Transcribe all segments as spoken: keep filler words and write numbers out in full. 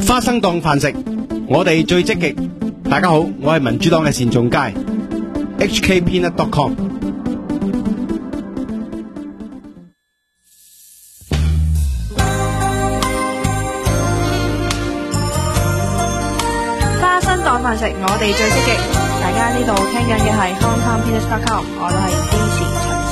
花生當飯食，我哋最積極。大家好，我係民主黨嘅單仲偕 H K peanut dot com。 花生當飯食，我哋最積極。大家呢度聽緊嘅係 Hong Kong peanut dot com， 我都係支持陳氏。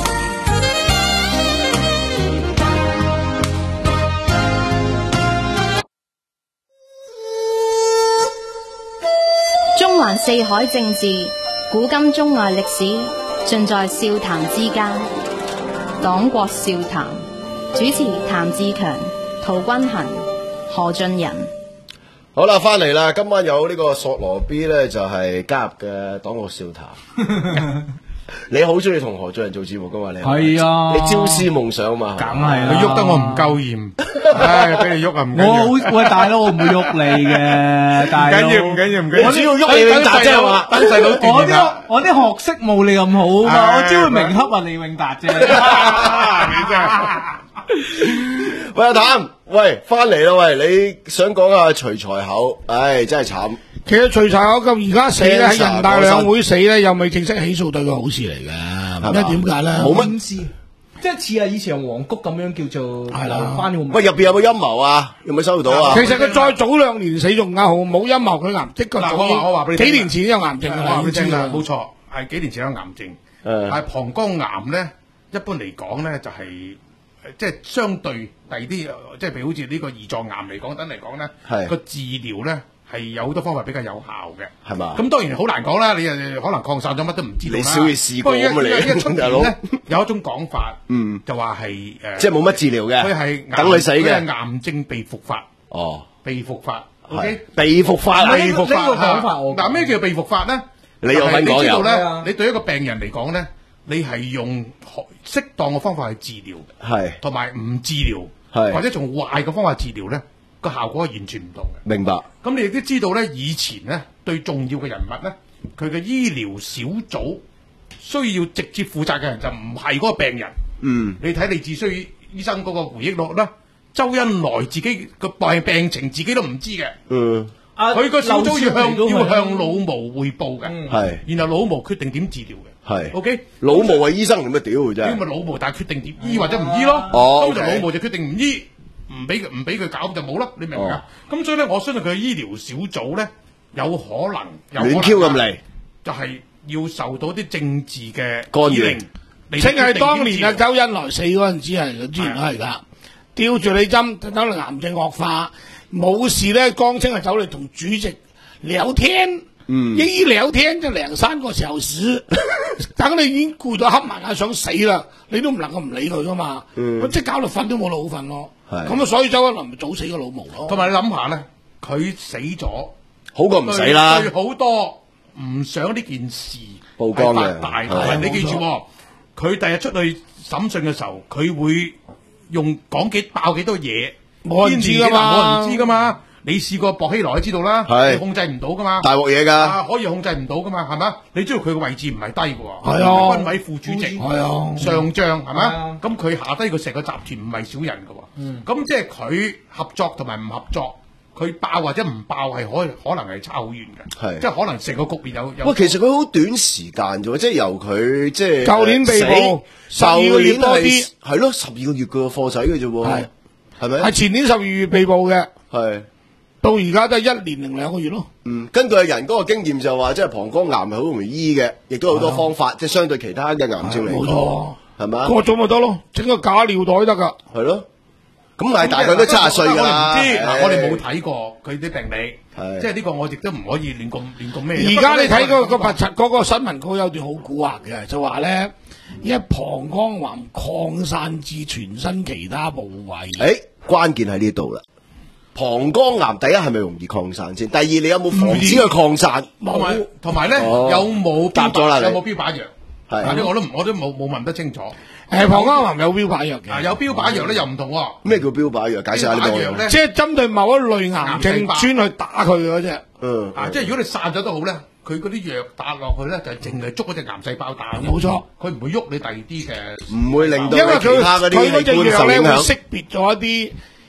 中環四海政治，古今中外歷史，盡在笑談之間。黨國笑談，主持譚志強、陶君行、何俊仁。 好啦，翻嚟啦！今晚有呢個索羅 B 咧，就係、是、加入嘅黨國笑談。你好中意同何俊仁做節目噶嘛？你係啊， 你朝思夢想嘛？ 梗係啦， 佢喐得我唔夠鹽，唉，俾你喐啊唔緊要。 我好喂大佬，我唔會喐你嘅，大佬。 唔緊要，唔緊要，唔緊要。 我只要喐李永達啫嘛， 等細佬鍛我啲鍊啦。 我啲學識冇你咁好嘛，我只會明恰啊李永達啫。 你真係。 喂阿譚，喂翻嚟啦喂，你想講下徐才厚？唉，真係慘。 其實徐才厚咁而家死咧，喺人大兩會死咧，又未正式起訴，對佢好事嚟嘅。因為點解咧？ 冇乜意思，即係似係以前黃谷咁樣叫做係啦翻個。 喂，入邊有冇陰謀啊？有冇收到啊？ 其實佢再早兩年死仲啱好，冇陰謀，佢癌的確嗱，我話我話俾你聽， 幾年前有癌症我話俾你聽啦， 啦， 冇錯，係幾年前有癌症。 誒但係膀胱癌咧，一般嚟講咧就係即係相對第二啲，即係譬如好似呢個胰臟癌嚟講，等嚟講咧， 係個治療咧係有好多方法比較有效嘅， 係嘛？ 咁當然好難講啦，你誒可能擴散咗乜都唔知道啦。 你少嘢試過不過咁啊你依家出大佬面咧有一種講法， 嗯， 就話係誒， 即係冇乜治療嘅， 佢係等你死嘅。 佢係癌症被復發， 哦， 被復發係 ，OK， 被復發啊！ 被復發呢個講法我嗱咩叫被復發咧？ 你有份講有你知道咧係啊， 你對一個病人嚟講咧，你係用適當嘅方法去治療， 係同埋唔治療， 係或者從壞嘅方法治療咧，個效果係完全唔同嘅。 明白。 咁你亦都知道咧，以前咧對重要嘅人物咧，佢嘅醫療小組需要直接負責嘅人就唔係嗰個病人。 嗯， 你睇李志綏醫生嗰個回憶錄啦，周恩來自己個病病情自己都唔知嘅。 嗯， 佢個小組要向劉少奇都係要向老毛匯報嘅， 係然後老毛決定點治療嘅。 係 OK， 老毛係醫生，咁乜屌嘅咁咪啫？ 老毛，但係決定點醫或者唔醫咯。 哦咁就 OK 老毛就決定唔醫，唔俾佢唔俾佢搞就冇啦。你明唔明啊？咁所以咧，我相信佢嘅醫療小組咧，有可能有可能亂 Q 咁嚟， 就係要受到啲政治嘅干預指令嚟正係決定當年啊， 點治療周恩來死嗰陣時係，之前都係噶，吊住你針，等到癌症惡化，冇事咧，江青係走嚟同主席聊天。 嗯， 一聊天就兩三個小時，等你已經攰到黑埋眼想死啦，你都唔能夠唔理佢噶嘛。 嗯咁即係搞到瞓都冇得好瞓咯。 係咁啊，所以周恩來咪早死個老毛咯。 同埋你諗下咧，佢死咗， 好過唔死啦對。好多唔想呢件事曝光嘅係發大。 係同埋你記住冇喎，佢第日出去審訊嘅時候，佢會用講幾爆幾多嘢， 冇人知㗎嘛冇人知噶嘛。你試過薄熙來就知道啦， 係你控制唔到噶嘛， 大鑊嘢㗎， 啊可以控制唔到噶嘛，係嘛？你知道佢嘅位置唔係低嘅喎， 係啊軍委副主席， 係啊上將係係啊嘛？咁佢下低佢成個集團唔係少人嘅喎，咁即係佢合作同埋唔合作，佢爆或者唔爆係可可能係差好遠嘅， 係即係可能成個局面有有。 喂，其實佢好短時間啫喎，即係由佢即係舊年被捕死十二個月舊年多啲係係咯，十二個月嘅貨仔嘅啫喎， 係係咪？ 係前年十二月被捕嘅， 係。 到而家都係一年零兩個月咯。 嗯，根據人嗰個經驗就話，即係膀胱癌係好容易醫嘅，亦都有好多方法，即係相對其他嘅癌症嚟冇講， 錯， 係咪？ 過咗咪得咯，整個假尿袋得噶。 係咯，咁但係大概都七十歲㗎啦。 我哋唔知，嗱唉我哋冇睇過佢啲病理， 係即係呢個我亦都唔可以亂咁亂咁咩。 而家你睇嗰個不過個實嗰個新聞稿有段好蠱惑嘅，就話咧，因為膀胱癌擴散至全身其他部位。 誒，關鍵喺呢度啦。膀胱癌第一係咪容易擴散先？第二你有冇防止佢擴散？ 同埋同埋咧， 哦有冇答咗啦你有冇標靶藥？ 係嗱呢個我都唔我都冇冇問得清楚。 誒，膀胱癌有標靶藥啊， 嘅， 有標靶藥咧又唔同喎。 咩叫標靶藥？解釋下呢個。 標靶藥咧， 即係針對某一類癌症癌細胞專去打佢嗰隻。 嗯， 啊，即係如果你散咗都好咧，佢嗰啲藥打落去咧就係淨係捉嗰隻癌細胞打。 冇錯， 佢唔會喐你第二啲嘅。 唔會令到因為佢你其他嗰啲佢嗰隻器官藥咧會受影響。 識別咗一啲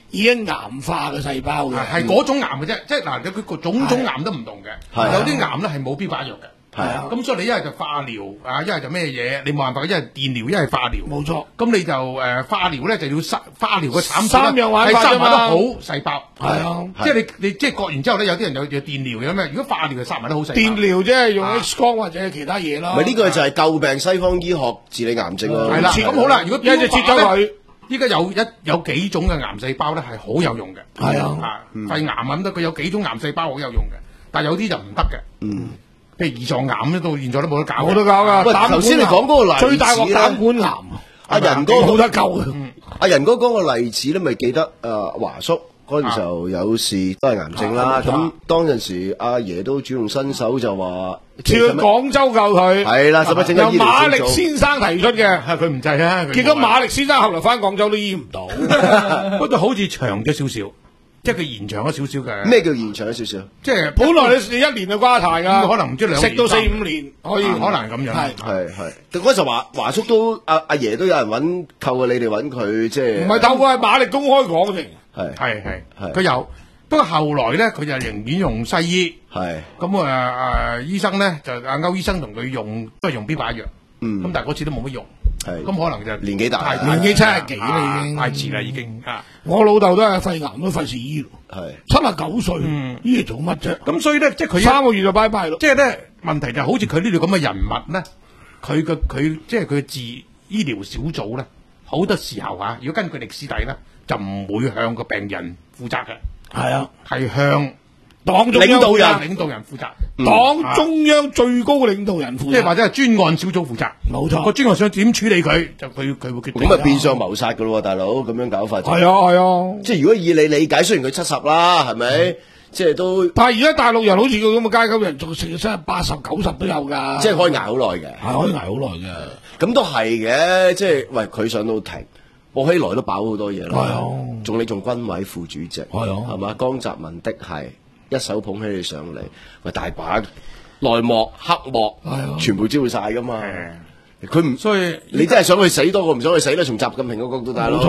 已經癌化嘅細胞嘅， 係嗰種癌嘅啫，即係嗱，佢個種種癌都唔同嘅， 係有啲癌咧係冇標靶藥嘅。 係啊， 咁所以你一係就化療啊，一係就咩嘢，你冇辦法，一係電療，一係化療。 冇錯。 咁你就誒、呃、化療咧就要殺化療嘅產品三樣玩係法啫嘛殺埋得好細胞。 係啊， 即係你你即係割完之後咧，有啲人有有電療嘅咩？如果化療就殺埋得好細胞。 電療即係用 X 光或者其他嘢啦。 咪呢個就係詬病西方醫學治理癌症咯。 係啦，咁好啦，如果一隻切咗佢。 依家有一有幾種嘅癌細胞咧係好有用嘅。 係啊， 啊肺癌咁得，佢有幾種癌細胞好有用嘅，但係有啲就唔得嘅。 嗯。 譬如胰臟癌咧，到現在都冇得搞。 冇得搞噶。 喂，頭先你講嗰個例子最大鑊膽管癌， 阿仁哥冇得救嘅。 阿仁哥講個例子咧，咪記得誒華叔嗰陣時候有事都係癌症啦。咁當陣時阿爺都主動伸手就話， 去廣州救佢。 係啦，使乜整由緊醫療馬力小組先生提出嘅， 係佢唔制啊。 結果馬力先生後來翻廣州都醫唔到， 不過好似長咗少少。即係佢延長咗少少嘅。 咩叫延長咗少少？ 即係本來你一年就瓜太㗎， 可能唔知兩年食到四五年可以， 可能係咁樣。 係係係。嗰陣華華叔都阿阿爺都有人揾，透過你哋揾佢，即係唔係透過係馬力公開講嘅。 係係係佢有，不過後來咧佢就寧願用西醫。 係咁啊誒醫生咧就阿歐醫生同佢用都係用標靶藥。 嗯。 咁但係嗰次都冇乜用。 係。 咁可能就年紀大， 年紀七十幾啦已經， 太遲啦已經啊！ 我老豆都係肺癌，都費事醫咯。 係七十九歲，醫嚟做乜啫？ 咁所以咧，即係佢三個月就拜拜咯。 即係咧問題就好似佢呢度咁嘅人物咧，佢嘅佢即係佢治醫療小組咧，好多時候啊，如果根據歷史底咧，就唔會向個病人負責嘅。 係啊， 係向黨中央領導人領導人負責。 黨中央最高領導人負責， 即係或者係專案小組負責。 冇錯， 個專案想點處理佢，就佢佢會決定。 咁啊變相謀殺噶咯，大佬咁樣搞法。 係啊係啊， 即係如果以你理解，雖然佢七十啦，係咪？即係都。 但係而家大陸人好似佢咁嘅階級人，仲成七八十九十都有㗎。 即係可以捱好耐嘅。 係可以捱好耐嘅。 咁都係嘅，即係喂佢上到庭，薄熙來都爆好多嘢啦。 係啊， 仲你仲軍委副主席， 係啊， 係嘛？江澤民的係一手捧起你上嚟，喂大把內幕黑幕，全部知道晒噶嘛。佢唔， 所以你真係想去死多過唔想去死啦。從習近平嘅角度，大佬。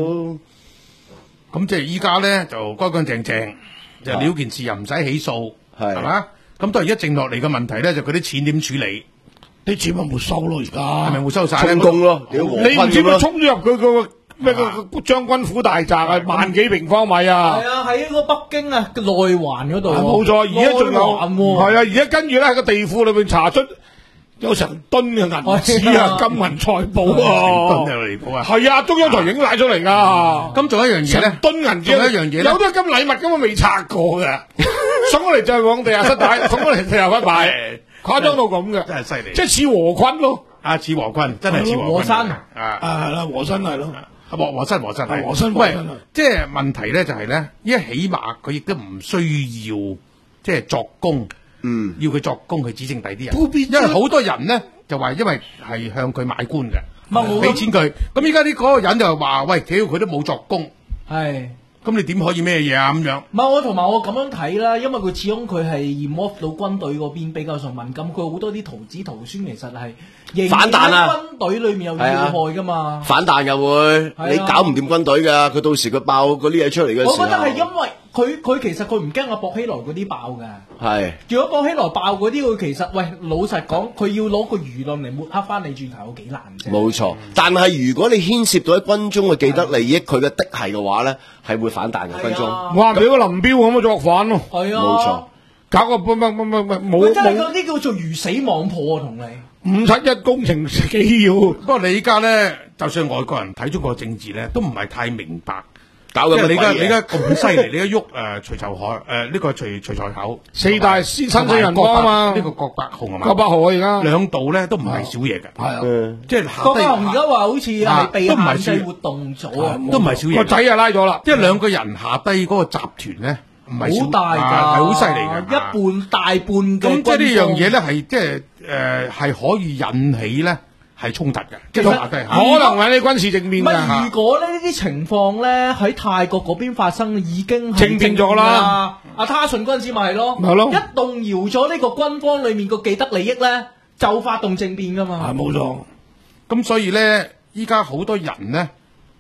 咁即係依家咧就乾乾淨淨，就了件事又唔使起訴， 係係嘛？咁當然而家剩落嚟嘅問題咧，就佢啲錢點處理？ 啲錢咪冇收咯，而家係咪冇收晒咧？ 充公咯， 你唔知佢衝咗入佢個咩個將軍府大宅啊，萬幾平方米啊！ 係啊，喺個北京啊內環嗰度。 冇錯，而家仲有係啊，而家跟住咧喺個地庫裏邊查出有成噸嘅銀紙啊、金銀財寶啊， 成噸就離譜啊！ 係啊，中央台影晒出嚟噶。 咁仲有一樣嘢咧， 噸銀紙， 仲有一樣嘢咧， 有啲金禮物根本未拆過嘅，送過嚟就係往地下室擺，送過嚟地下室擺，誇張到咁嘅， 真係犀利， 即係似和坤咯。 啊，似和坤，真係似和和珅啊！ 啊，係啦，和珅係咯。 和和珅和珅係和珅， 喂，即係問題咧就係咧，依家起碼佢亦都唔需要即係作供， 嗯， 要佢作供去指證第啲人，因為好多人咧就話因為係向佢買官嘅，俾錢佢，咁依家呢嗰個人就話喂，屌佢都冇作供， 係。 咁你點可以咩嘢啊咁樣？ 唔係我同埋我咁樣睇啦，因為佢始終佢係 involve 到軍隊嗰邊比較上敏感，佢好多啲圖紙圖宣其實係反彈啊！ 軍隊裏面有要害噶嘛， 反彈又會，你搞唔掂軍隊㗎，佢到時佢爆嗰啲嘢出嚟嘅時候， 我覺得係因為佢佢其實佢唔驚阿薄熙來嗰啲爆㗎。 係。 如果薄熙來爆嗰啲，佢其實喂老實講，佢要攞個輿論嚟抹黑翻你轉頭有幾難啫。 冇錯，但係如果你牽涉到喺軍中嘅既得利益，佢嘅的係嘅話咧，係會反彈嘅軍中。 哇！俾個林彪咁嘅作反咯。 係啊。 冇錯。 搞個乜乜乜乜乜冇。 佢真係嗰啲叫做魚死網破啊！同你。 五七一工程幾要？ 不過你依家咧，就算外國人睇中國政治咧，都唔係太明白。 搞緊乜嘢？ 你而家你而家咁犀利，你而家喐誒徐才海誒呢個徐徐才厚四大師新四人幫啊嘛， 呢個郭伯雄啊嘛， 郭伯雄而家兩度咧都唔係少嘢嘅， 係啊， 即係郭伯雄而家話好似係被限制活動咗啊， 都唔係少嘢。 個仔啊拉咗啦， 即係兩個人下低嗰個集團咧，唔係好大㗎， 係好犀利嘅， 一半大半嘅。 咁即係呢樣嘢咧係即係誒係可以引起咧。係衝突嘅，即係可能喺啲軍事正面嘅。如果呢啲情況咧喺泰國嗰邊發生，已經正面咗啦。 阿他信軍師咪係咯， 係咯。 一動搖咗呢個軍方裡面個既得利益咧，就發動政變噶嘛。 係冇錯。 咁所以咧，依家好多人咧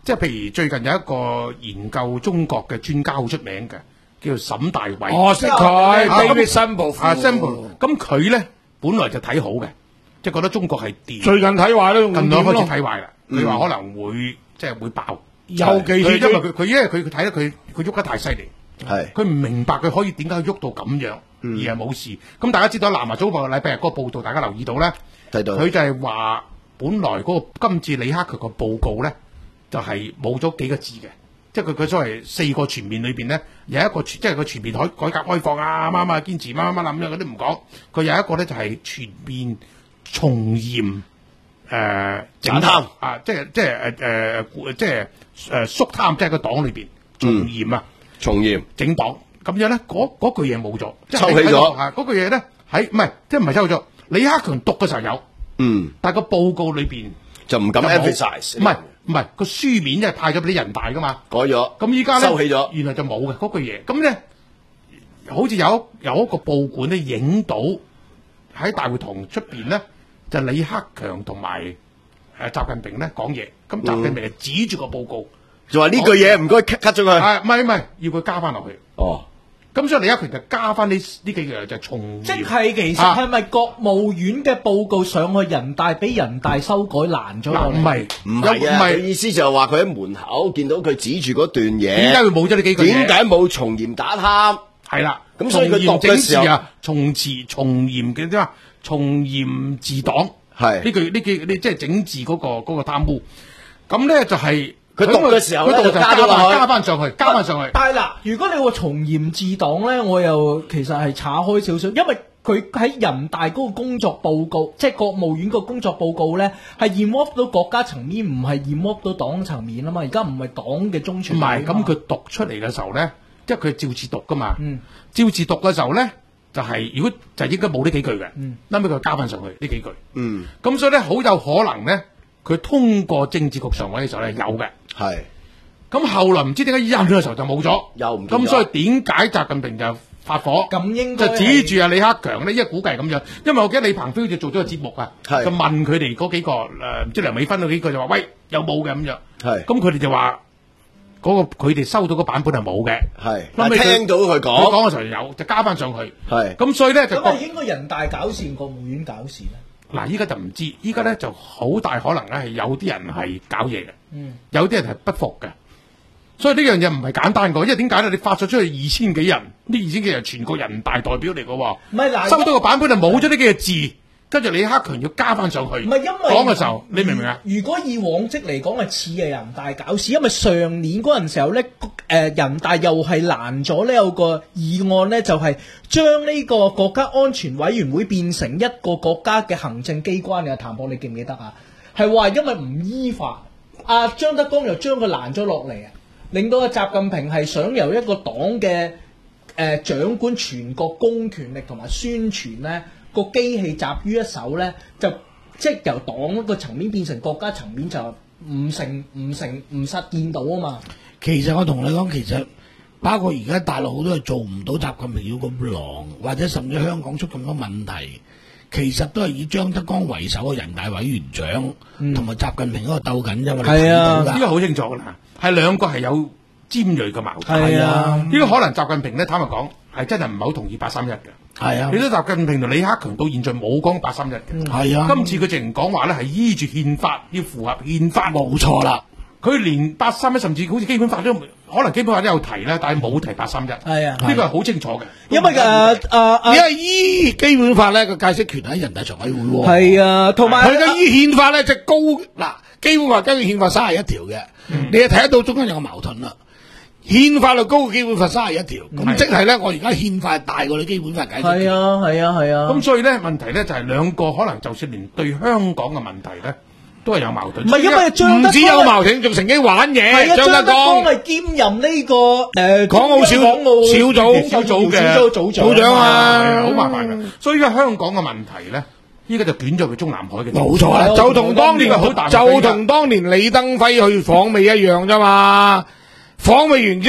即係譬如最近有一個研究中國嘅專家好出名嘅，叫做沈大偉。 我識佢，David Simple 啊 Simple， 咁佢咧本來就睇好嘅，即係覺得中國係掂。 最近睇壞啦， 近兩開始睇壞啦，佢話可能會即係會爆。 尤其是因為佢佢因為佢佢睇得佢佢喐得太犀利， 係佢唔明白佢可以點解喐到咁樣，而係冇事。咁大家知道南華早報禮拜日嗰個報導，大家留意到咧， 睇到佢就係話本來嗰個今次李克強個報告咧，就係冇咗幾個字嘅，即係佢佢所謂四個全面裏邊咧，有一個即係佢全面改改革開放啊，啱啱堅持乜乜乜咁樣嗰啲唔講，佢有一個咧就係全面從嚴誒整貪啊，即係即係誒誒即係誒肅貪，即係個黨裏邊從嚴啊， 從嚴整黨咁樣咧，嗰嗰句嘢冇咗， 抽起咗啊！嗰句嘢咧喺唔係即係唔係抽咗？李克強讀嘅時候有， 嗯， 但係個報告裏邊就唔敢就冇 emphasize， 唔係唔係個書面，因為派咗俾啲人大噶嘛， 改咗。 咁依家咧收起咗， 原來就冇嘅嗰句嘢。咁咧好似有有一個報館咧影到喺大會堂出邊咧，就李克強同埋誒習近平咧講嘢，咁習近平就指住個報告， 就話呢句嘢唔該 cut 咗佢。 啊唔係唔係，要佢加翻落去。 哦， 咁所以李克強就加翻呢呢幾句就從嚴。 即係其實係咪國務院嘅報告上去人大，俾人大修改難咗落嚟？ 唔係唔係啊，佢意思就係話佢喺門口見到佢指住嗰段嘢， 點解會冇咗呢幾句嘢？ 點解冇從嚴打貪？ 係啦， 咁所以佢讀嘅時候啊，從詞從嚴嘅啫嘛，從嚴治黨係呢句呢句呢即係整治嗰個嗰個貪污。咁咧就係佢讀嘅時候咧佢讀就就加咗落去加翻上去，加翻上去。 但係嗱，如果你話從嚴治黨咧，我又其實係岔開少少，因為佢喺人大嗰個工作報告，即係國務院個工作報告咧，係 involve 到國家層面，唔係 involve 到黨層面啊嘛。而家唔係黨嘅中傳。 唔係，咁佢讀出嚟嘅時候咧，即係佢照字讀噶嘛。 嗯， 照字讀嘅時候咧，就係、是、如果就應該冇呢幾句嘅。 嗯， 後尾佢加翻上去呢幾句。 嗯， 咁所以咧，好有可能咧，佢通過政治局常委嘅時候咧有嘅。 係。 咁後來唔知點解一入咗嘅時候就冇咗， 又唔見咗咁所以點解習近平就發火？ 咁應該就指住啊李克強咧，因為估計係咁樣，因為我記得李鵬飛好似做咗個節目啊， 係就問佢哋嗰幾個誒唔知梁美芬嗰幾個就話喂有冇嘅咁樣， 係咁佢哋就話嗰個佢哋收到個版本係冇嘅， 係， 後尾佢聽到佢講佢講嘅時候有，就加翻上去， 係， 咁所以咧就咁係應該人大搞事，國務院搞事咧。 嗱，依家就唔知，依家咧就好大可能咧係有啲人係搞嘢嘅， 嗯， 有啲人係不服嘅。所以呢樣嘢唔係簡單嘅，因為點解咧？你發咗出去二千幾人，呢二千幾人全國人大代表嚟嘅喎， 唔係嗱， 收到個版本就冇咗呢幾個字，跟住李克強要加翻上去。 唔係因為講嘅時候，你明唔明啊？ 如果以往績嚟講係似係人大搞事，因為上年嗰陣時候咧，誒人大又係攔咗呢有個議案咧，就係將呢個國家安全委員會變成一個國家嘅行政機關嘅。譚博，你記唔記得啊？係話因為唔依法，阿張德江又將佢攔咗落嚟啊！令到阿習近平係想由一個黨嘅誒、呃、掌管全國公權力同埋宣傳咧個機器集於一手咧，就即係由黨一個層面變成國家層面，就唔成唔成唔實見到啊嘛。 其實我同你講，其實包括而家大陸好多係做唔到習近平要咁狼，或者甚至香港出咁多問題，其實都係以張德江為首嘅人大委員長同埋、嗯、習近平嗰個鬥緊啫嘛。 係啊， 呢個好清楚㗎啦。係兩個係有尖鋭嘅矛盾。 係啊， 呢個可能習近平咧，坦白講係真係唔係好同意八三一嘅。 係啊， 你都習近平同李克強到現在冇講八三一嘅。 係啊， 今次佢淨講話咧係依住憲法，要符合憲法。 冇錯啦， 佢連八三一甚至好似基本法都可能基本法都有提啦，但係冇提八三一。 係啊， 呢個係好清楚嘅。 因為誒誒， 因為依基本法咧個解釋權喺人大常委會喎。 係啊，同埋佢嘅依憲法咧就高嗱，基本法根據憲法三十一條嘅。嗯、你就睇得到中間有個矛盾啦，憲法律高過基本法三十一條，咁、嗯、即係咧，我而家憲法大過你基本法解釋。 係啊，係啊，係啊。咁所以咧問題咧就係、是、兩個可能就算連對香港嘅問題咧都係有矛盾。 唔係因為張德江唔止有矛盾，仲曾經玩嘢。 係啊， 張德江係兼任呢、這個誒、呃、 港澳小港澳小組小組嘅小組組長，長啊， 好麻煩嘅。所以而家香港嘅問題咧。依家就捲咗去中南海嘅， 冇錯啦，就同當年就同當年李登輝去訪美一樣啫嘛。訪美完之後，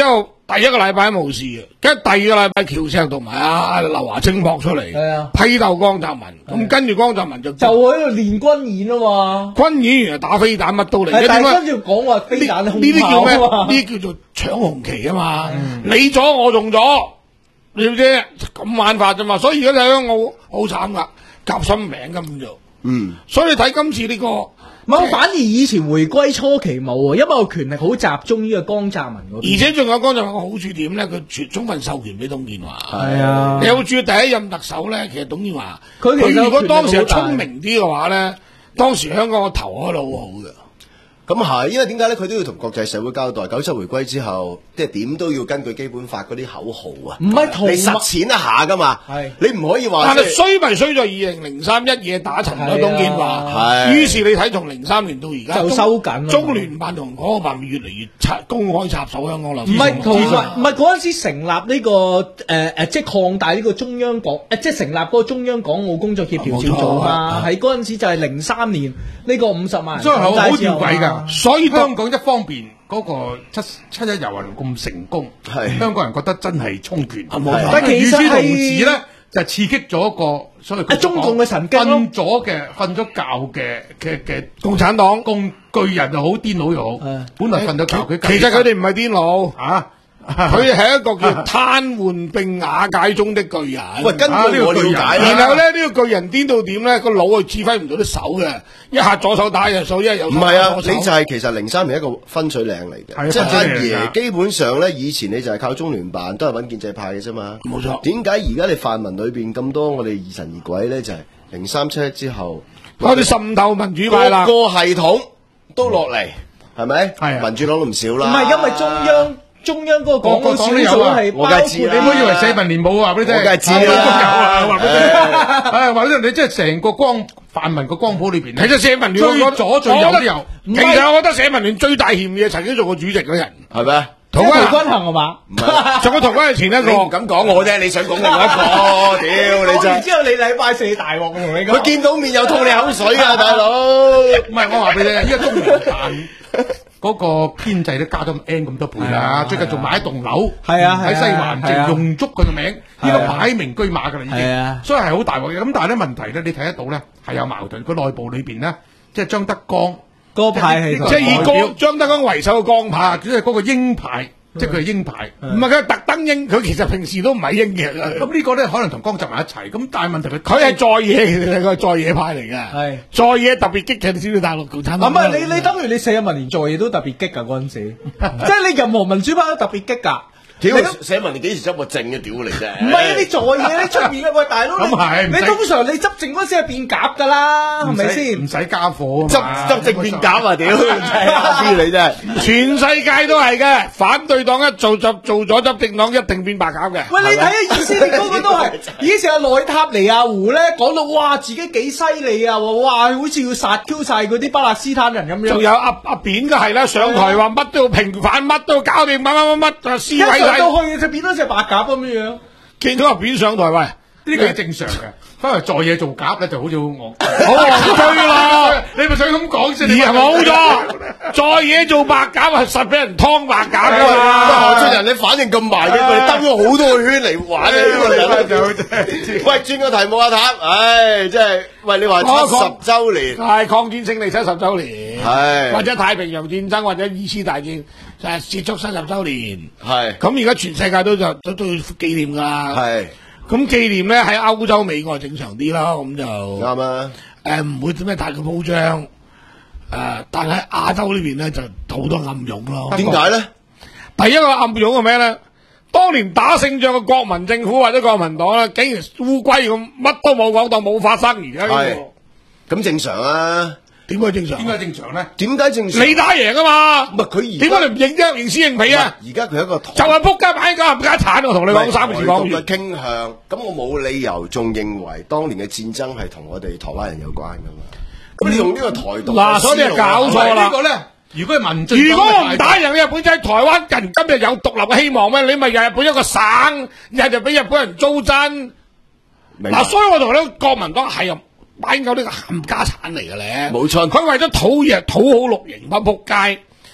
第一個禮拜冇事嘅，跟住第二個禮拜喬石同埋阿劉華清撲出嚟， 係啊批鬥江澤民，咁跟住江澤民就就喺度練軍演啊嘛。 軍演員打飛彈乜都嚟， 係但係點解跟住講話飛彈呢控啲叫咩？ 炮啊嘛呢啲叫做搶紅旗啊嘛！你咗我中咗，你知唔知？咁玩法啫嘛，所以而家睇香港好好慘噶，夾心餅根本就。 嗯， 所以你睇今次呢、個。 唔係，我反而以前回歸初期冇啊，因為個權力好集中於個江澤民嗰邊。 而且仲有江澤民個好處點咧？佢全充分授權俾董建華。 係啊你有注意第一任特首咧？其實董建華佢其實佢如果當時係權力好大聰明啲嘅話咧，當時香港個頭開得好好嘅。 咁係，因為點解咧？佢都要同國際社會交代。九七回歸之後，即係點都要根據基本法嗰啲口號啊， 唔係同你實踐一下噶嘛。 係你唔可以話但係即係衰咪衰在二零零三一嘢打沉咗董建華， 係於是你睇從零三年到而家就收緊啦中聯辦同嗰個辦越嚟越插公開插手香港樓市。 唔係同埋唔係嗰陣時成立呢、個誒誒、呃，即係擴大呢個中央港誒、呃，即係成立嗰個中央港澳工作協調小組嘛。喺嗰陣時就係零三年呢個五十萬人所以好好港之後吊詭㗎。 嘛所以香港一方面嗰個七七一遊行咁成功， 係香港人覺得真係充權。 冇錯但係與此其實係同時咧，就刺激咗一個所謂啊中共嘅神經咯瞓咗嘅瞓咗覺嘅嘅嘅共產黨工具人又好，癲佬又好係， 本來瞓咗覺，佢其實佢哋唔係癲佬， 啊， 佢係一個叫癱瘓並瓦解中的巨人。 喂，根啊呢個據我了巨人解然咧， 後咧呢、個巨人癲到點咧？個腦係指揮唔到啲手嘅，一下左手打右手，一下右手唔係啊，你打左手就係其實零三年一個分水嶺嚟嘅， 係啊即係阿分水嶺嚟㗎爺基本上咧，以前你就係靠中聯辦，都係揾建制派嘅啫嘛。 冇錯點解而家你泛民裏邊咁多我哋疑神疑鬼咧？就係零三七一之後， 我哋滲透民主派啦。 個個系統都落嚟，係咪？ 係啊民主黨都唔少唔啦。 係因為中央中央嗰個港澳小組係包括我梗係知啦你唔好以為社民連冇啊！話俾你聽， 我梗係知啦都有啊！話俾你聽，唉，話俾你聽，你即係成個光泛民個光譜裏邊其實社民聯最左最右都有。 其實我覺得社民聯最大嫌疑係曾經做過主席嗰人， 係咪？ 即係陶君陶君行係嘛？ 唔係， 做過陶君係前一你唔個。 敢講我啫，你想講另外一個？屌你真係！ 講完之後你禮拜四大鑊，我同你講。 佢見到面又吐你口水啊，大佬！ 唔係我話俾你聽，依家中聯辦嗰個編制都加咗 N 咁多倍啦，最近仲買一棟樓， 係啊係啊喺西環係啊淨用足佢個名，呢係啊個擺明車馬㗎啦已係啊經，所以係好大鑊嘅。咁但係咧問題咧，你睇得到咧係有矛盾，佢內部裏邊咧，即係張德江嗰個派系呢個即係以代表江張德江為首嘅江啊， 派， 即係嗰個鷹派，即係佢係鷹派。 唔係佢係特登鷹，佢其實平時都唔係鷹嘅。 咁呢個咧可能同江澤民一齊，咁但係問題佢佢係在野，其實佢係在野派嚟嘅。 係在野特別激嘅，你知唔知大陸共產黨？ 咁啊，你你等於你社民連做嘢都特別激㗎嗰陣時，即係你任何民主派都特別激㗎。 屌你都社民你幾時執個正嘅？屌你啫！ 唔係啊！你在嘢你出面嘅喂大佬， 咁係唔使你通常你執政嗰時係變鴿㗎啦，係咪先？ 唔使加貨執啊嘛執正變鴿啊！屌真係阿知你真係。 全世界都係嘅，反對黨一做就做咗執政黨，一定變白鴿嘅。 喂，你睇下以色列嗰個都係，以前阿內塔尼亞胡咧講到哇自己幾犀利啊，哇好似要殺 Q 晒嗰啲巴勒斯坦人咁樣。 仲有阿阿扁嘅係啦，上台話乜都要平反，乜都要搞掂，乜乜乜乜啊，撕一上毀晒。 到去就變咗隻白鴿咁樣樣。 見到阿扁上台，喂， 呢個係正常嘅。翻嚟在野做鴿咧，就好似好戇。 好戇居啦！ 你咪想咁講先？ 而係冇咗，在野做白鴿係實俾人劏白鴿噶喂，何嘛。 俊仁，你反應咁埋嘅，佢哋兜咗好多個圈嚟玩嘅呢個人。喂，轉個題目啊，譚，唉，真係，喂，你話七十週年， 係抗戰勝利七十週年， 係或者太平洋戰爭或者二次大戰誒結束七十週年。 係咁而家全世界都就都都要紀念㗎啦。 係咁紀念咧喺歐洲美國正常啲啦，咁就啱啊！ 誒唔會點咩大嘅鋪張。誒、但係亞洲呢邊咧就好多暗湧咯。 點解咧？ 第一個暗湧係咩咧？當年打勝仗嘅國民政府或者國民黨咧，竟然烏龜咁乜都冇講，當冇發生。而家呢係咁正常啊？ 個點解正常？ 點解正常咧？ 點解正常？ 你打贏啊嘛？ 唔係佢而點解你唔認啫？認屎認屁啊！ 而家佢一個台就係仆街擺家冚家產，我同你講三個字講嘅完。 傾向，咁我冇理由仲認為當年嘅戰爭係同我哋台灣人有關噶嘛？咁你用呢個台獨嗱所以你係搞錯啦呢個咧，如果係民進黨嘅如果我唔態度打贏日本仔，台灣人今日有獨立嘅希望咩？你咪日本一個省，日日俾日本人租真。 明白嗱，所以我同你講，國民黨係擺緊呢個冚家產嚟嘅咧。 冇錯佢為咗討嘢討好綠營班仆街，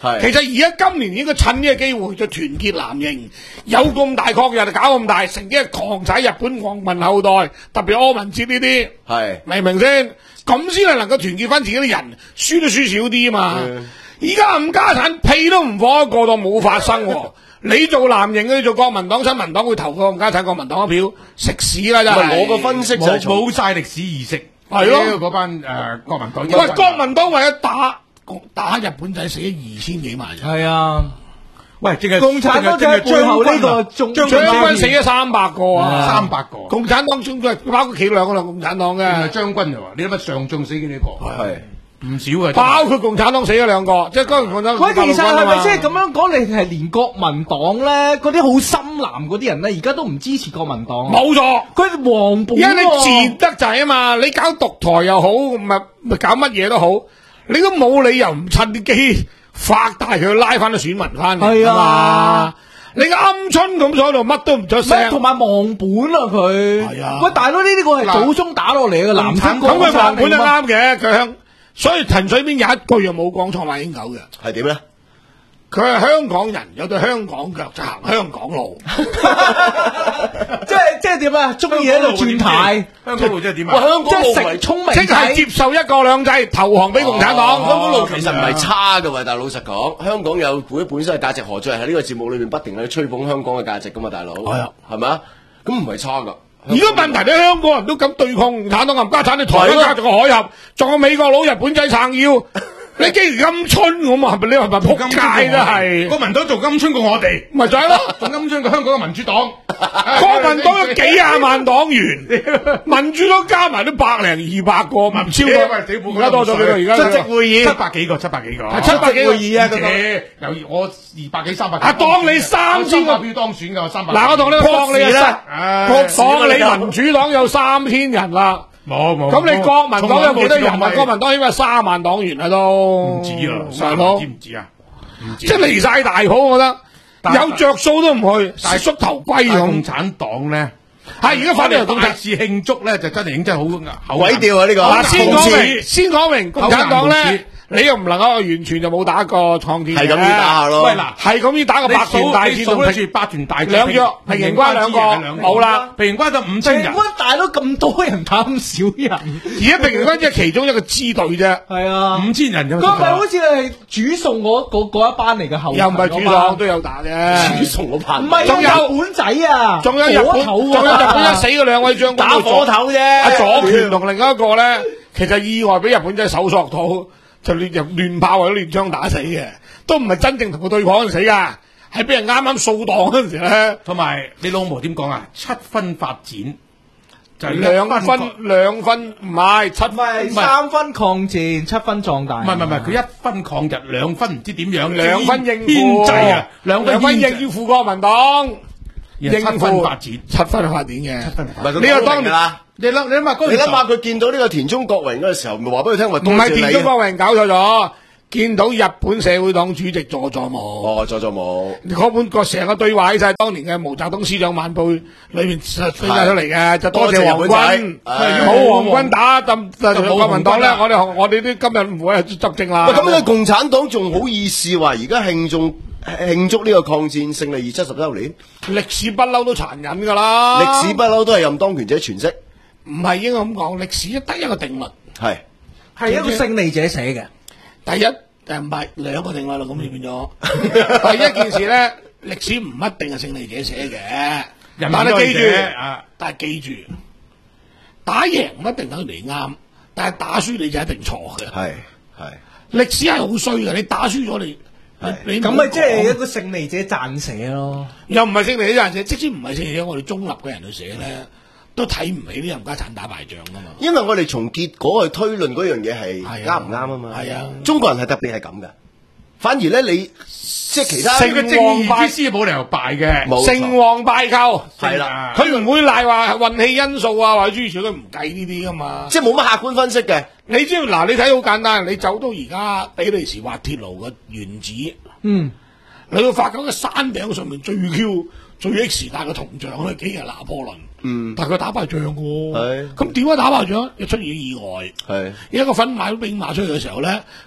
係其實而家今年應該趁呢個機會就團結藍營，有咁大抗日就搞咁大，乘機狂踩日本國民後代，特別柯文哲呢啲， 係明唔明先？咁先係能夠團結翻自己啲人，輸都輸少啲啊嘛。而家冚家產屁都唔放一個當冇發生喎。你做藍營，你做國民黨、親民黨會投個冚家產國民黨一票，食屎啦真係。 我個分析就係冇冇晒歷史意識， 係咯嗰班誒國民黨。 喂，國民黨為咗打打日本仔死咗二千幾萬人。 係啊， 喂，淨係共產黨就係背後呢個中將軍死咗三百個啊， 三百個。 共產黨中都包括企兩個啦，共產黨嘅將軍就話：你諗下上將死幾多個？ 係唔少嘅。 包括共產黨死咗兩個，即係嗰個共產黨。 喂，其實係咪即係咁樣講？你係連國民黨咧，嗰啲好深藍嗰啲人咧，而家都唔支持國民黨。 冇錯， 佢黃本喎。 因為你賤得滯啊嘛，你搞獨台又好，咪咪搞乜嘢都好，你都冇理由唔趁啲機發大佢拉翻啲選民翻嚟。 係啊。 你個鵪鶉咁坐喺度，乜都唔出聲， 同埋忘本啊佢。 係啊， 喂，大佬呢啲個係祖宗打落嚟嘅藍色， 咁佢忘本就啱嘅，佢向所以陳水扁有一句又冇講錯馬英九嘅， 係點咧？ 佢係香港人，有對香港腳就行香港路， 即係即係點啊？中意喺度轉態， 香港路即係點啊？ 哇，香港即係路係食聰明即係接受一國兩制，投降俾共產黨。 香港路其實唔係差嘅喎，但係老實講，香港有本本身嘅價值，何在喺呢個節目裏面不停喺度吹捧香港嘅價值噶嘛，大佬係啊， 係咪啊？咁唔係差㗎。 而家問題，你香港人都咁對抗共產黨冚家產，你台灣隔住個海峽，仲有美國佬、日本仔撐腰，你既然咁春咁啊，係咪你係咪仆街真係？ 國民黨做金春過我哋， 咪就係咯， 做金春過香港嘅民主黨。 國民黨有幾廿萬黨員，民主黨加埋都百零二百個，唔超過。而家多咗幾個？而家出席會議七百幾個，七百幾個。 係七百幾個會議啊！ 嗰有我二百幾三百。 啊，當你三千個票當選㗎，三百。 嗱，我同你講你啊，當你民主黨有三千人啦。 冇冇。 咁你國民黨有幾多人啊？國民黨起碼三萬黨員啊都。 唔止啊， 大佬知唔知啊？ 即係離晒大譜，我覺得有着數都唔去，係縮頭龜咁。 共產黨咧， 係而家反對共產大事慶祝咧，就真係認真好口鬼調啊呢個。 嗱，先講明，先講明共產黨咧。你又唔能夠完全就冇打過抗戰嘅， 係咁要打下咯。 喂嗱， 係咁要打個百團大戰， 數住百團大戰兩約平型關兩個冇啦， 平型關就五千人。 平型關大佬咁多人打咁少人， 而家平型關即係其中一個支隊啫。 係啊， 五千人咁。 佢咪好似係煮餸嗰嗰嗰一班嚟嘅後， 又唔係煮餸都有打嘅， 煮餸嗰班。 唔係，仲有日本仔啊， 仲有日本，仲有日本一死嗰兩位將軍打火頭啫。 阿左權同另一個咧，其實意外俾日本仔搜索到。就亂就亂炮或者亂槍打死嘅，都唔係真正同佢對抗嗰陣死噶，係俾人啱啱掃蕩嗰陣時咧。 同埋你老毛點講啊？七分發展就係兩分兩分唔係七分，三分抗戰，七分壯大。 唔係唔係唔係，佢一分抗日，兩分唔知點樣， 兩分應付牽制啊，兩分分應付國民黨， 應付發展， 七分發展嘅。 七分唔係佢呢個當年啦。 你諗你諗下， 你諗下佢見到呢個田中角榮嗰個時候，咪話俾佢聽話， 唔係田中角榮搞錯咗，見到日本社會黨主席佐佐木。 哦，佐佐木。 嗰本個成個對話喺晒當年嘅毛澤東思想晚報裏面飛晒出嚟嘅，就多謝皇軍，冇皇軍打冧就國民黨咧，我哋我哋都今日唔會係執政啦。 咁你共產黨仲好意思話而家慶祝慶祝呢個抗戰勝利二七十週年？ 歷史不嬲都殘忍㗎啦， 歷史不嬲都係任當權者詮釋。 唔係應該咁講，歷史得一個定律， 係係一個勝利者寫嘅。 第一誒唔係兩個定律咯，咁變咗。第一件事咧，歷史唔一定係勝利者寫嘅，但係記住，但係記住，打贏唔一定等於你啱，但係打輸你就一定錯嘅。 係係歷史係好衰嘅，你打輸咗你，你咁咪即係一個勝利者撰寫咯， 又唔係勝利者撰寫，即使唔係勝利者，我哋中立嘅人去寫咧。都睇唔起啲冚家產打敗仗噶嘛， 因為我哋從結果去推論嗰樣嘢係啱唔啱啊嘛。 係啊， 中國人係特別係咁噶，反而咧你即係其他成個正義之師冇理由敗嘅， 成王敗寇係啦， 佢唔會賴話運氣因素啊，或者諸如此類，佢唔計呢啲噶嘛， 即係冇乜客觀分析嘅。 你知嗱，你睇好簡單，你走到而家比利時滑鐵盧嘅原址，嗯，你會發覺嘅山頂上面最 Q 最 X 大嘅銅像咧，竟然係拿破崙。嗯，但係佢打敗仗嘅喎，咁點解打敗仗？又出現意外，係一個粉馬兵馬出去嘅時候咧，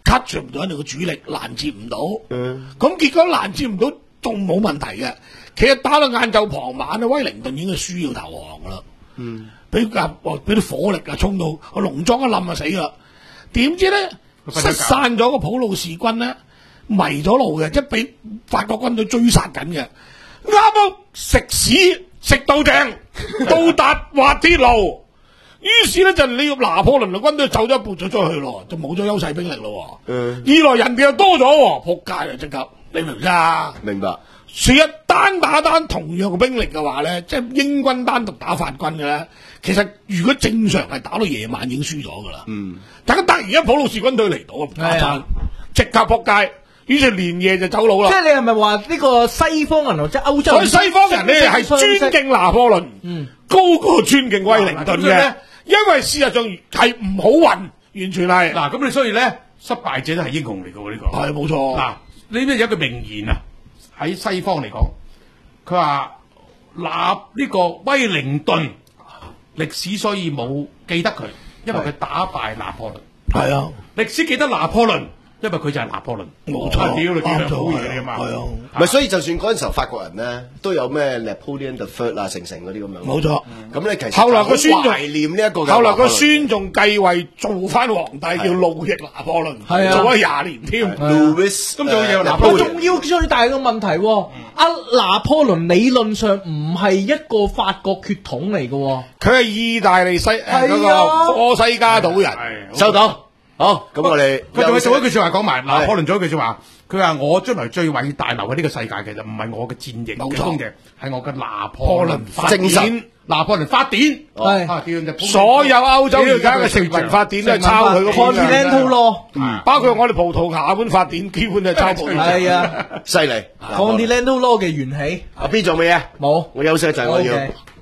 cut 住唔到人哋個主力，攔截唔到。咁、 嗯、 結果攔截唔到，仲冇問題嘅。其實打到晏晝傍晚啊，威靈頓已經係輸要投降噶啦。嗯，俾架俾啲火力啊，衝到個農莊一冧就死啦。點知咧失散咗個普魯士軍咧，迷咗路嘅，即係俾法國軍隊追殺緊嘅。啱啱食屎食到正，到達滑鐵盧。於是咧就你拿破崙嘅軍隊走咗一步就出去咯，就冇咗優勢兵力咯。嗯，二來人哋又多咗，仆街啊！即刻，你明唔明啊？ 明白。 成日單打單同樣嘅兵力嘅話咧，即係英軍單獨打法軍嘅咧，其實如果正常係打到夜晚已經輸咗噶啦。嗯，但係突然間普魯士軍隊嚟到啊，打餐即刻仆街，於是連夜就走佬啦。 即係你係咪話呢個西方人或者歐洲？ 所以西方人咧係尊敬拿破崙，嗯，高過尊敬威靈頓嘅。因為事實上係唔好運，完全係嗱咁你所以咧，失敗者都係英雄嚟嘅喎呢個。 係冇錯。 嗱，呢邊有一句名言啊，喺西方嚟講，佢話拿呢個威靈頓歷史所以冇記得佢，因為佢打敗拿破崙。 係啊， 歷史記得拿破崙。因為佢就係拿破崙， 冇錯， 屌你啱好嘢嚟㗎嘛， 係啊， 唔係所以就算嗰陣時候法國人咧都有咩 Napoleon the Third 啊，成成嗰啲咁樣， 冇錯。 咁咧其實後來個孫仲懷念呢一個嘅， 後來個孫仲繼位做翻皇帝，叫路易拿破崙， 係啊， 做咗廿年添。 Louis 咁仲有拿不過破崙， 仲要最大嘅問題喎，阿拿破崙理論上唔係一個法國血統嚟嘅喎， 佢係意大利西誒嗰啊個波西加島人， 收到。好，咁我哋佢仲有做一句說話講埋，拿破崙做一句說話，佢話我將來最偉大留喺呢個世界，其實唔係我嘅戰役嘅功績，係我嘅拿破崙法精神典，拿破崙法典， 係啊，叫就所有歐洲而家嘅成文法典都係抄佢嗰本嘅， Continental Law， 包括我哋葡萄牙本法典，基本都係抄葡萄牙。 係啊犀利。 ，Continental Law 嘅源起。 阿 B 做咩嘢？ 冇， 我休息一陣，我要。 OK